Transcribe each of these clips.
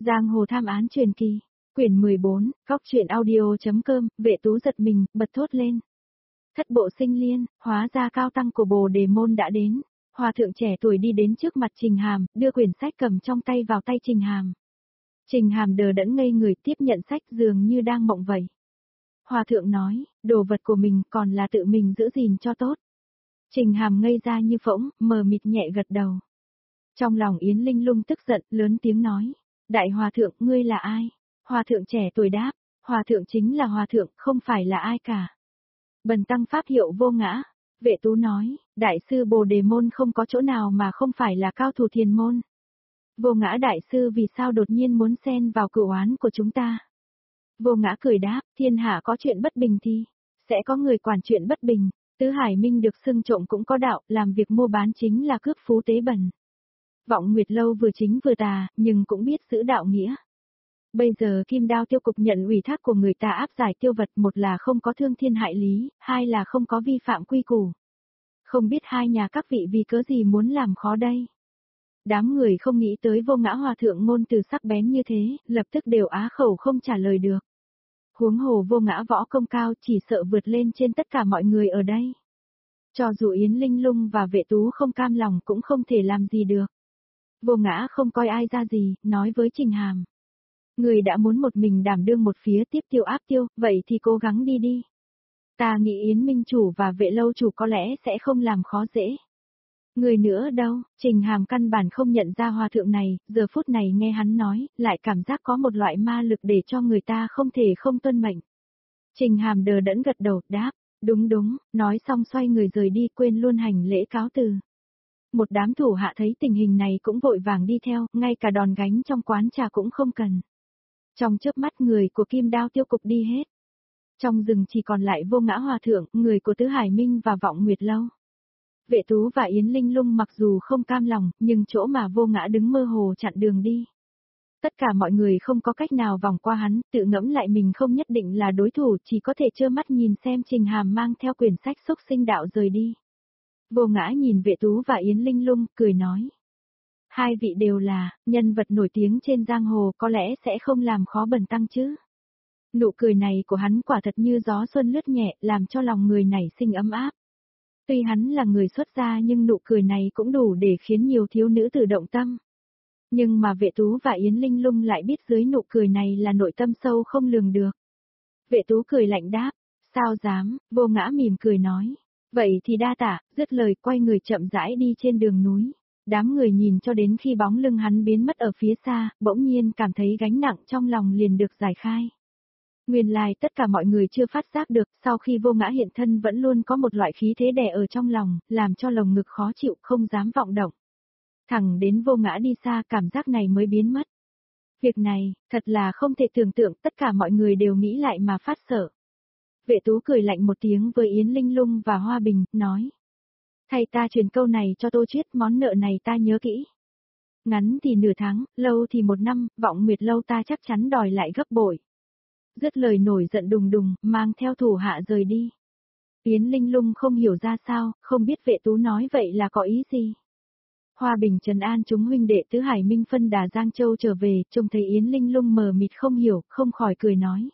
Giang hồ tham án truyền kỳ, quyển 14, Cóc truyện audio.com, Vệ Tú giật mình, bật thốt lên. Thất bộ sinh liên, hóa ra cao tăng của Bồ Đề Môn đã đến. Hòa thượng trẻ tuổi đi đến trước mặt Trình Hàm, đưa quyển sách cầm trong tay vào tay Trình Hàm. Trình Hàm đờ đẫn ngây người tiếp nhận sách dường như đang mộng vậy. Hòa thượng nói, đồ vật của mình còn là tự mình giữ gìn cho tốt. Trình Hàm ngây ra như phỗng, mờ mịt nhẹ gật đầu. Trong lòng Yến Linh Lung tức giận, lớn tiếng nói, Đại Hòa thượng, ngươi là ai? Hòa thượng trẻ tuổi đáp, Hòa thượng chính là Hòa thượng, không phải là ai cả. Bần tăng pháp hiệu Vô Ngã. Vệ Tú nói, Đại sư Bồ Đề Môn không có chỗ nào mà không phải là cao thủ thiền môn. Vô Ngã Đại sư vì sao đột nhiên muốn xen vào cửu oán của chúng ta? Vô Ngã cười đáp, thiên hạ có chuyện bất bình thì sẽ có người quản chuyện bất bình. Tứ Hải Minh được xưng trộm cũng có đạo, làm việc mua bán chính là cướp phú tế bẩn. Vọng Nguyệt Lâu vừa chính vừa tà, nhưng cũng biết giữ đạo nghĩa. Bây giờ Kim Đao Tiêu Cục nhận ủy thác của người ta áp giải tiêu vật, một là không có thương thiên hại lý, hai là không có vi phạm quy củ. Không biết hai nhà các vị vì cớ gì muốn làm khó đây? Đám người không nghĩ tới Vô Ngã Hòa thượng ngôn từ sắc bén như thế, lập tức đều á khẩu không trả lời được. Huống hồ Vô Ngã võ công cao chỉ sợ vượt lên trên tất cả mọi người ở đây. Cho dù Yến Linh Lung và Vệ Tú không cam lòng cũng không thể làm gì được. Vô Ngã không coi ai ra gì, nói với Trình Hàm. Người đã muốn một mình đảm đương một phía tiếp tiêu áp tiêu, vậy thì cố gắng đi đi. Ta nghĩ Yến Minh Chủ và Vệ Lâu Chủ có lẽ sẽ không làm khó dễ. Người nữa đâu, Trình Hàm căn bản không nhận ra hòa thượng này, giờ phút này nghe hắn nói, lại cảm giác có một loại ma lực để cho người ta không thể không tuân mệnh. Trình Hàm đờ đẫn gật đầu, đáp, đúng, nói xong xoay người rời đi quên luôn hành lễ cáo từ. Một đám thủ hạ thấy tình hình này cũng vội vàng đi theo, ngay cả đòn gánh trong quán trà cũng không cần. Trong chớp mắt người của Kim Đao Tiêu Cục đi hết. Trong rừng chỉ còn lại Vô Ngã Hòa thượng, người của Tứ Hải Minh và Vọng Nguyệt Lâu. Vệ Tú và Yến Linh Lung mặc dù không cam lòng, nhưng chỗ mà Vô Ngã đứng mơ hồ chặn đường đi. Tất cả mọi người không có cách nào vòng qua hắn, tự ngẫm lại mình không nhất định là đối thủ, chỉ có thể trơ mắt nhìn xem Trình Hàm mang theo quyển sách Xúc Sinh Đạo rời đi. Vô Ngã nhìn Vệ Tú và Yến Linh Lung, cười nói. Hai vị đều là nhân vật nổi tiếng trên giang hồ, có lẽ sẽ không làm khó bần tăng chứ. Nụ cười này của hắn quả thật như gió xuân lướt nhẹ, làm cho lòng người nảy sinh ấm áp. Tuy hắn là người xuất gia nhưng nụ cười này cũng đủ để khiến nhiều thiếu nữ tự động tâm. Nhưng mà Vệ Tú và Yến Linh Lung lại biết dưới nụ cười này là nội tâm sâu không lường được. Vệ Tú cười lạnh đáp, sao dám, Vô Ngã mỉm cười nói. Vậy thì đa tạ, dứt lời quay người chậm rãi đi trên đường núi. Đám người nhìn cho đến khi bóng lưng hắn biến mất ở phía xa, bỗng nhiên cảm thấy gánh nặng trong lòng liền được giải khai. Nguyên lai tất cả mọi người chưa phát giác được, sau khi Vô Ngã hiện thân vẫn luôn có một loại khí thế đè ở trong lòng, làm cho lồng ngực khó chịu, không dám vọng động. Thẳng đến Vô Ngã đi xa cảm giác này mới biến mất. Việc này, thật là không thể tưởng tượng, tất cả mọi người đều nghĩ lại mà phát sợ. Vệ Tú cười lạnh một tiếng với Yến Linh Lung và Hoa Bình, nói. Thầy ta truyền câu này cho Tô Chuyết, món nợ này ta nhớ kỹ. Ngắn thì nửa tháng, lâu thì một năm, Vọng Nguyệt Lâu ta chắc chắn đòi lại gấp bội. Dứt lời nổi giận đùng đùng, mang theo thủ hạ rời đi. Yến Linh Lung không hiểu ra sao, không biết Vệ Tú nói vậy là có ý gì. Hoa Bình trấn an chúng huynh đệ Tứ Hải Minh phân đà Giang Châu trở về, trông thấy Yến Linh Lung mờ mịt không hiểu, không khỏi cười nói.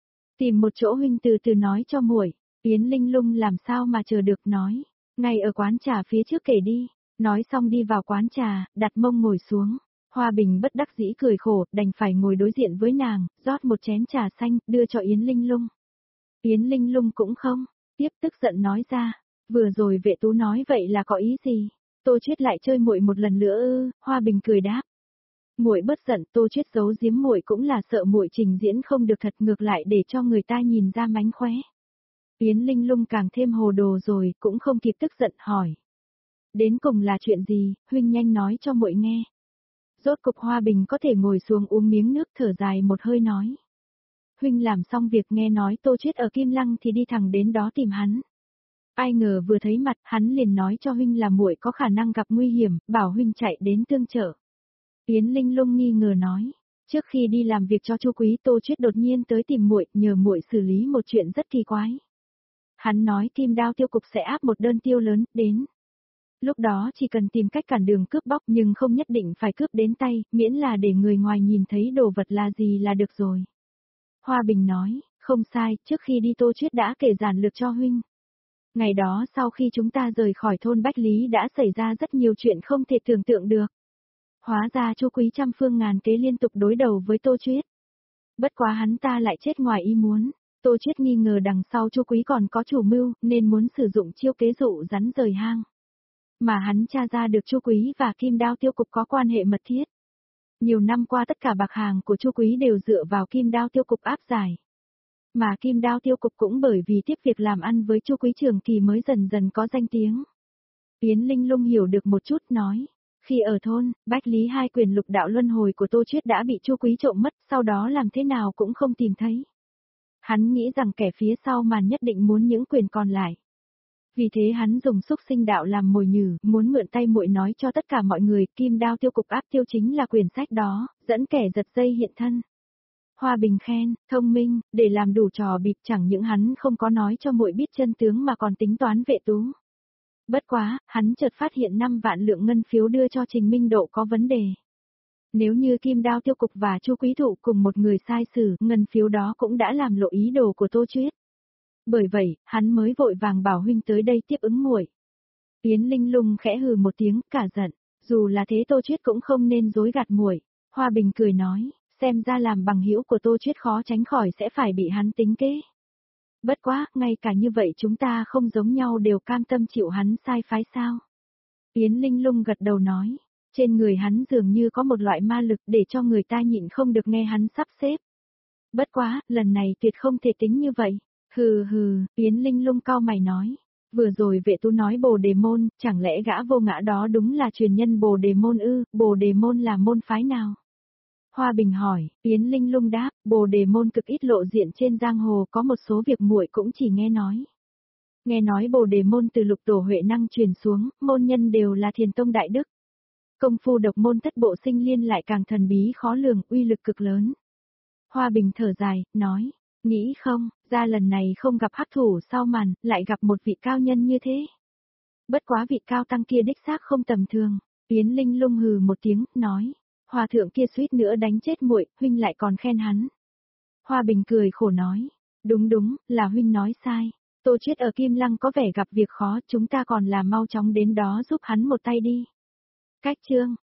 Tìm một chỗ huynh từ từ nói cho muội. Yến Linh Lung làm sao mà chờ được, nói. Ngay ở quán trà phía trước kể đi. Nói xong đi vào quán trà, đặt mông ngồi xuống. Hoa Bình bất đắc dĩ cười khổ, đành phải ngồi đối diện với nàng, rót một chén trà xanh, đưa cho Yến Linh Lung. Yến Linh Lung cũng không, tiếp tức giận nói ra. Vừa rồi Vệ Tú nói vậy là có ý gì? Tô Chuyết lại chơi muội một lần nữa ư? Hoa Bình cười đáp. Muội bất giận, Tô Chuyết giấu giếm muội cũng là sợ muội trình diễn không được thật, ngược lại để cho người ta nhìn ra mánh khóe. Yến Linh Lung càng thêm hồ đồ rồi, cũng không kịp tức giận hỏi. Đến cùng là chuyện gì, huynh nhanh nói cho muội nghe. Rốt cục Hoa Bình có thể ngồi xuống uống miếng nước, thở dài một hơi nói. Huynh làm xong việc nghe nói Tô Chuyết ở Kim Lăng thì đi thẳng đến đó tìm hắn. Ai ngờ vừa thấy mặt, hắn liền nói cho huynh là muội có khả năng gặp nguy hiểm, bảo huynh chạy đến tương trợ. Yến Linh Lung nghi ngờ nói, trước khi đi làm việc cho Chu Quý, Tô Chuyết đột nhiên tới tìm muội, nhờ muội xử lý một chuyện rất kỳ quái. Hắn nói Kim Đao Tiêu Cục sẽ áp một đơn tiêu lớn đến. Lúc đó chỉ cần tìm cách cản đường cướp bóc nhưng không nhất định phải cướp đến tay, miễn là để người ngoài nhìn thấy đồ vật là gì là được rồi. Hoa Bình nói, không sai, trước khi đi Tô Chuyết đã kể giản lược cho huynh. Ngày đó sau khi chúng ta rời khỏi thôn Bách Lý đã xảy ra rất nhiều chuyện không thể tưởng tượng được. Hóa ra Chu Quý trăm phương ngàn kế liên tục đối đầu với Tô Chuyết. Bất quá hắn ta lại chết ngoài ý muốn. Tô Chuyết nghi ngờ đằng sau Chu Quý còn có chủ mưu nên muốn sử dụng chiêu kế dụ rắn rời hang. Mà hắn tra ra được Chu Quý và Kim Đao Tiêu Cục có quan hệ mật thiết. Nhiều năm qua tất cả bạc hàng của Chu Quý đều dựa vào Kim Đao Tiêu Cục áp giải. Mà Kim Đao Tiêu Cục cũng bởi vì tiếp việc làm ăn với Chu Quý Trường Kỳ mới dần dần có danh tiếng. Yến Linh Lung hiểu được một chút nói, khi ở thôn, Bách Lý hai quyền lục đạo luân hồi của Tô Chuyết đã bị Chu Quý trộm mất, sau đó làm thế nào cũng không tìm thấy. Hắn nghĩ rằng kẻ phía sau màn nhất định muốn những quyền còn lại. Vì thế hắn dùng xúc sinh đạo làm mồi nhử, muốn mượn tay muội nói cho tất cả mọi người, Kim Đao Tiêu Cục áp tiêu chính là quyển sách đó, dẫn kẻ giật dây hiện thân. Hoa Bình khen, thông minh, để làm đủ trò bịp chẳng những hắn không có nói cho muội biết chân tướng mà còn tính toán Vệ Tú. Bất quá, hắn chợt phát hiện 5 vạn lượng ngân phiếu đưa cho Trình Minh Độ có vấn đề. Nếu như Kim Đao Tiêu Cục và Chu Quý Thụ cùng một người sai xử, ngân phiếu đó cũng đã làm lộ ý đồ của Tô Chuyết. Bởi vậy, hắn mới vội vàng bảo huynh tới đây tiếp ứng muội. Yến Linh Lung khẽ hừ một tiếng, cả giận, dù là thế Tô Chuyết cũng không nên dối gạt muội. Hoa Bình cười nói, xem ra làm bằng hữu của Tô Chuyết khó tránh khỏi sẽ phải bị hắn tính kế. Bất quá, ngay cả như vậy chúng ta không giống nhau đều cam tâm chịu hắn sai phái sao. Yến Linh Lung gật đầu nói, trên người hắn dường như có một loại ma lực để cho người ta nhịn không được nghe hắn sắp xếp. Bất quá, lần này tuyệt không thể tính như vậy. Hừ hừ, Yến Linh Lung cau mày nói. Vừa rồi Vệ Tú nói Bồ Đề Môn, chẳng lẽ gã vô ngã đó đúng là truyền nhân Bồ Đề Môn ư, Bồ Đề Môn là môn phái nào? Hoa Bình hỏi, Yến Linh Lung đáp, Bồ Đề Môn cực ít lộ diện trên giang hồ, có một số việc muội cũng chỉ nghe nói. Nghe nói Bồ Đề Môn từ Lục Tổ Huệ Năng truyền xuống, môn nhân đều là thiền tông đại đức. Công phu độc môn Thất Bộ Sinh Liên lại càng thần bí khó lường, uy lực cực lớn. Hoa Bình thở dài, nói, nghĩ không, ra lần này không gặp hắc thủ sau màn, lại gặp một vị cao nhân như thế. Bất quá vị cao tăng kia đích xác không tầm thường. Yến Linh Lung hừ một tiếng, nói, hòa thượng kia suýt nữa đánh chết muội, huynh lại còn khen hắn. Hoa Bình cười khổ nói, đúng, là huynh nói sai. Tô Chuyết ở Kim Lăng có vẻ gặp việc khó, chúng ta còn là mau chóng đến đó giúp hắn một tay đi. Cách chương